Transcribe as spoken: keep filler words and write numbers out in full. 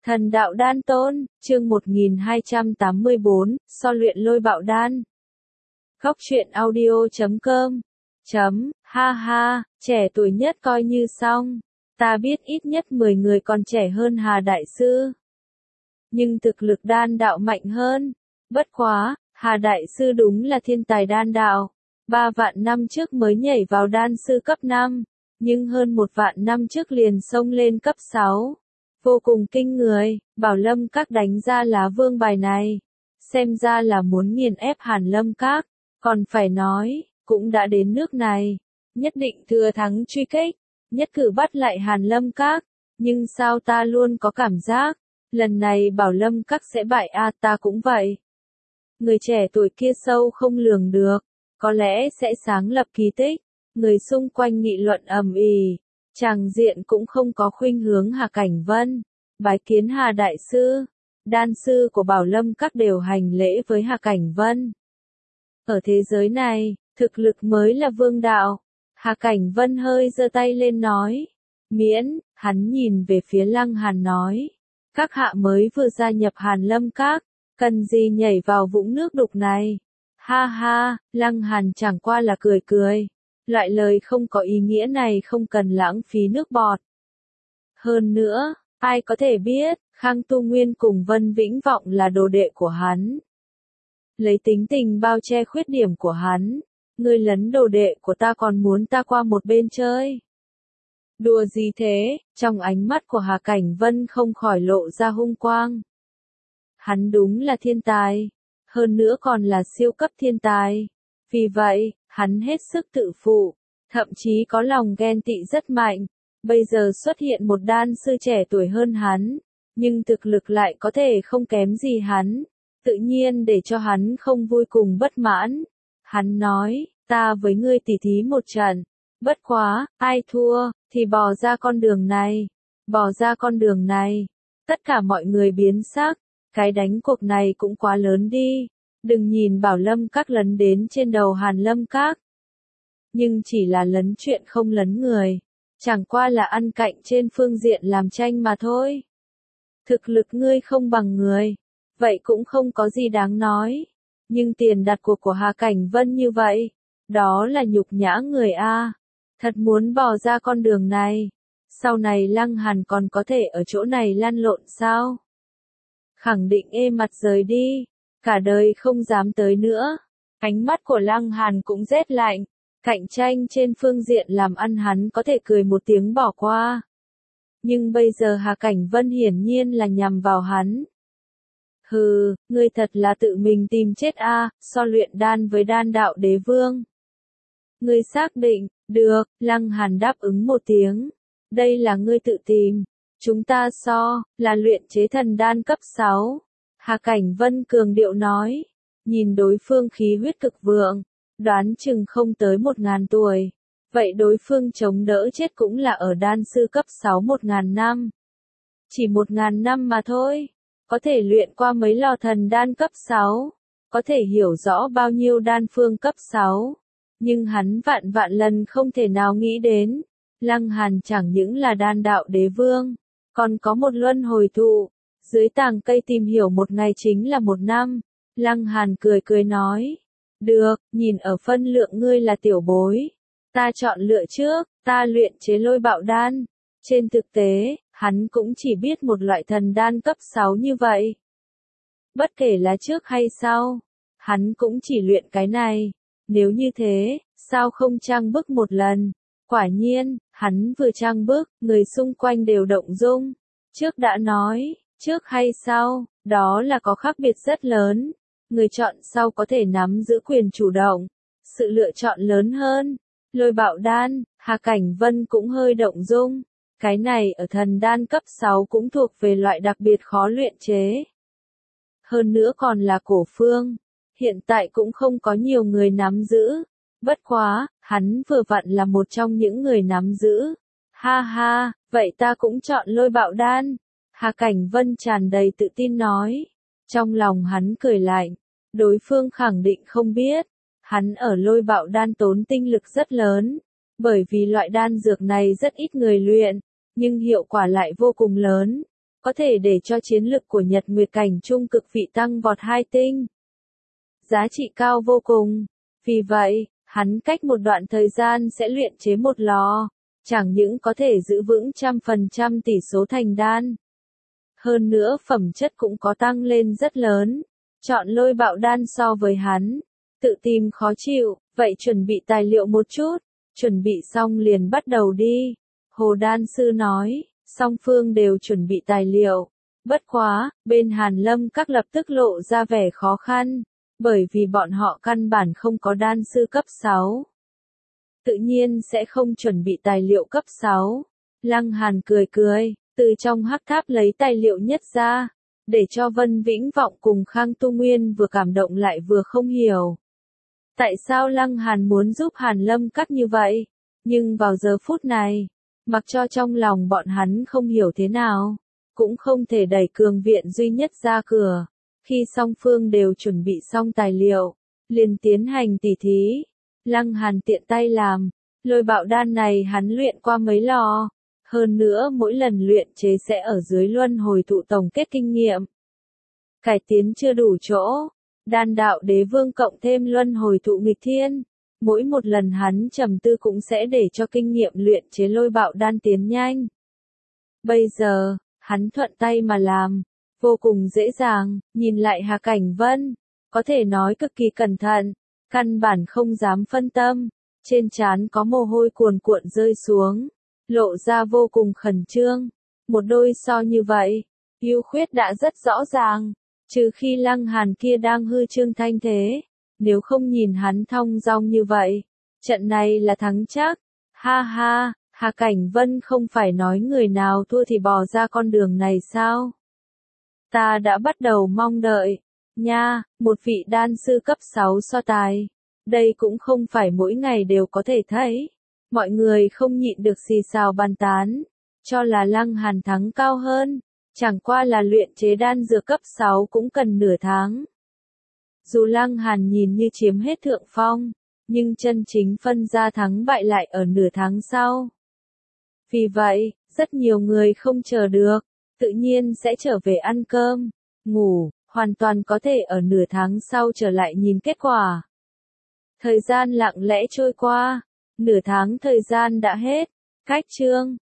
Thần đạo đan tôn, chương một nghìn hai trăm tám mươi bốn, so luyện lôi bạo đan. Góc truyện audio chấm com. Chấm, ha ha, trẻ tuổi nhất coi như xong. Ta biết ít nhất mười người còn trẻ hơn Hà Đại Sư. Nhưng thực lực đan đạo mạnh hơn. Bất quá, Hà Đại Sư đúng là thiên tài đan đạo. Ba vạn năm trước mới nhảy vào đan sư cấp năm. Nhưng hơn một vạn năm trước liền xông lên cấp sáu. Vô cùng kinh người, Bảo Lâm Các đánh ra lá vương bài này. Xem ra là muốn nghiền ép Hàn Lâm Các. Còn phải nói, cũng đã đến nước này. Nhất định thừa thắng truy kích. Nhất cử bắt lại Hàn Lâm Các. Nhưng sao ta luôn có cảm giác, lần này Bảo Lâm Các sẽ bại a à, ta cũng vậy. Người trẻ tuổi kia sâu không lường được. Có lẽ sẽ sáng lập kỳ tích. Người xung quanh nghị luận ầm ĩ. Tràng diện cũng không có khuynh hướng Hà Cảnh Vân. Bái kiến Hà Đại Sư. Đan sư của Bảo Lâm Các đều hành lễ với Hà Cảnh Vân. Ở thế giới này, thực lực mới là vương đạo. Hà Cảnh Vân hơi giơ tay lên nói. Miễn, hắn nhìn về phía Lăng Hàn nói. Các hạ mới vừa gia nhập Hàn Lâm Các. Cần gì nhảy vào vũng nước đục này? Ha ha, Lăng Hàn chẳng qua là cười cười. Loại lời không có ý nghĩa này không cần lãng phí nước bọt. Hơn nữa, ai có thể biết, Khang Tu Nguyên cùng Vân Vĩnh Vọng là đồ đệ của hắn. Lấy tính tình bao che khuyết điểm của hắn, ngươi lấn đồ đệ của ta còn muốn ta qua một bên chơi. Đùa gì thế, trong ánh mắt của Hà Cảnh Vân không khỏi lộ ra hung quang. Hắn đúng là thiên tài, hơn nữa còn là siêu cấp thiên tài. Vì vậy, hắn hết sức tự phụ, thậm chí có lòng ghen tị rất mạnh. Bây giờ xuất hiện một đan sư trẻ tuổi hơn hắn, nhưng thực lực lại có thể không kém gì hắn. Tự nhiên để cho hắn không vui cùng bất mãn. Hắn nói, ta với ngươi tỉ thí một trận. Bất quá, ai thua, thì bỏ ra con đường này. Bỏ ra con đường này. Tất cả mọi người biến sắc. Cái đánh cuộc này cũng quá lớn đi. Đừng nhìn Bảo Lâm Các lấn đến trên đầu Hàn Lâm Các. Nhưng chỉ là lấn chuyện không lấn người. Chẳng qua là ăn cạnh trên phương diện làm tranh mà thôi. Thực lực ngươi không bằng người. Vậy cũng không có gì đáng nói. Nhưng tiền đặt cuộc của Hà Cảnh Vân như vậy. Đó là nhục nhã người a. Thật muốn bỏ ra con đường này. Sau này Lăng Hàn còn có thể ở chỗ này lăn lộn sao? Khẳng định ê mặt rời đi. Cả đời không dám tới nữa. Ánh mắt của Lăng Hàn cũng rét lạnh. Cạnh tranh trên phương diện làm ăn hắn có thể cười một tiếng bỏ qua. Nhưng bây giờ Hà Cảnh Vân hiển nhiên là nhằm vào hắn. Hừ, ngươi thật là tự mình tìm chết a, à, so luyện đan với đan đạo đế vương. Ngươi xác định, được, Lăng Hàn đáp ứng một tiếng. Đây là ngươi tự tìm. Chúng ta so, là luyện chế thần đan cấp sáu. Hà Cảnh Vân cường điệu nói. Nhìn đối phương khí huyết cực vượng. Đoán chừng không tới một ngàn tuổi. Vậy đối phương chống đỡ chết cũng là ở đan sư cấp sáu một ngàn năm. Chỉ một ngàn năm mà thôi. Có thể luyện qua mấy lò thần đan cấp sáu. Có thể hiểu rõ bao nhiêu đan phương cấp sáu. Nhưng hắn vạn vạn lần không thể nào nghĩ đến. Lăng Hàn chẳng những là đan đạo đế vương. Còn có một luân hồi thụ. Dưới tàng cây tìm hiểu một ngày chính là một năm. Lăng Hàn cười cười nói. Được, nhìn ở phân lượng ngươi là tiểu bối. Ta chọn lựa trước, ta luyện chế lôi bạo đan. Trên thực tế, hắn cũng chỉ biết một loại thần đan cấp sáu như vậy. Bất kể là trước hay sau, hắn cũng chỉ luyện cái này. Nếu như thế, sao không trang bức một lần? Quả nhiên, hắn vừa trang bức, người xung quanh đều động dung. Trước đã nói, trước hay sau, đó là có khác biệt rất lớn. Người chọn sau có thể nắm giữ quyền chủ động. Sự lựa chọn lớn hơn. Lôi bạo đan, Hà Cảnh Vân cũng hơi động dung. Cái này ở thần đan cấp sáu cũng thuộc về loại đặc biệt khó luyện chế. Hơn nữa còn là cổ phương. Hiện tại cũng không có nhiều người nắm giữ. Bất quá, hắn vừa vặn là một trong những người nắm giữ. Ha ha, vậy ta cũng chọn lôi bạo đan. Hà Cảnh Vân tràn đầy tự tin nói. Trong lòng hắn cười lạnh. Đối phương khẳng định không biết. Hắn ở lôi bạo đan tốn tinh lực rất lớn. Bởi vì loại đan dược này rất ít người luyện. Nhưng hiệu quả lại vô cùng lớn. có thể để cho chiến lực của Nhật Nguyệt cảnh trung cực vị tăng vọt hai tinh. Giá trị cao vô cùng. Vì vậy, hắn cách một đoạn thời gian sẽ luyện chế một lò, chẳng những có thể giữ vững trăm phần trăm tỷ số thành đan. Hơn nữa phẩm chất cũng có tăng lên rất lớn. Chọn lôi bạo đan so với hắn, tự tìm khó chịu, vậy chuẩn bị tài liệu một chút, chuẩn bị xong liền bắt đầu đi. Hồ đan sư nói, song phương đều chuẩn bị tài liệu. Bất quá, bên Hàn Lâm các lập tức lộ ra vẻ khó khăn, bởi vì bọn họ căn bản không có đan sư cấp sáu. Tự nhiên sẽ không chuẩn bị tài liệu cấp sáu. Lăng Hàn cười cười, từ trong hắc tháp lấy tài liệu nhất ra, để cho Vân Vĩnh Vọng cùng Khang Tu Nguyên vừa cảm động lại vừa không hiểu. Tại sao Lăng Hàn muốn giúp Hàn Lâm các như vậy? Nhưng vào giờ phút này, mặc cho trong lòng bọn hắn không hiểu thế nào, cũng không thể đẩy cường viện duy nhất ra cửa. Khi song phương đều chuẩn bị xong tài liệu, liền tiến hành tỉ thí. Lăng Hàn tiện tay làm, lôi bạo đan này hắn luyện qua mấy lò. Hơn nữa mỗi lần luyện chế sẽ ở dưới luân hồi tụ tổng kết kinh nghiệm. Cải tiến chưa đủ chỗ, đan đạo đế vương cộng thêm luân hồi tụ nghịch thiên. Mỗi một lần hắn trầm tư cũng sẽ để cho kinh nghiệm luyện chế lôi bạo đan tiến nhanh. Bây giờ, hắn thuận tay mà làm, vô cùng dễ dàng, nhìn lại Hà Cảnh Vân, có thể nói cực kỳ cẩn thận, căn bản không dám phân tâm, trên trán có mồ hôi cuồn cuộn rơi xuống, lộ ra vô cùng khẩn trương. Một đôi so như vậy, ưu khuyết đã rất rõ ràng, trừ khi Lăng Hàn kia đang hư trương thanh thế, nếu không nhìn hắn thong dong như vậy, trận này là thắng chắc. Ha ha, Hà Cảnh Vân không phải nói người nào thua thì bỏ ra con đường này sao? Ta đã bắt đầu mong đợi. Nha, một vị đan sư cấp sáu so tài. Đây cũng không phải mỗi ngày đều có thể thấy. Mọi người không nhịn được xì xào bàn tán, cho là Lăng Hàn thắng cao hơn. Chẳng qua là luyện chế đan dược cấp sáu cũng cần nửa tháng. Dù Lăng Hàn nhìn như chiếm hết thượng phong, nhưng chân chính phân ra thắng bại lại ở nửa tháng sau. Vì vậy, rất nhiều người không chờ được, tự nhiên sẽ trở về ăn cơm, ngủ, hoàn toàn có thể ở nửa tháng sau trở lại nhìn kết quả. Thời gian lặng lẽ trôi qua, nửa tháng thời gian đã hết, cách chương.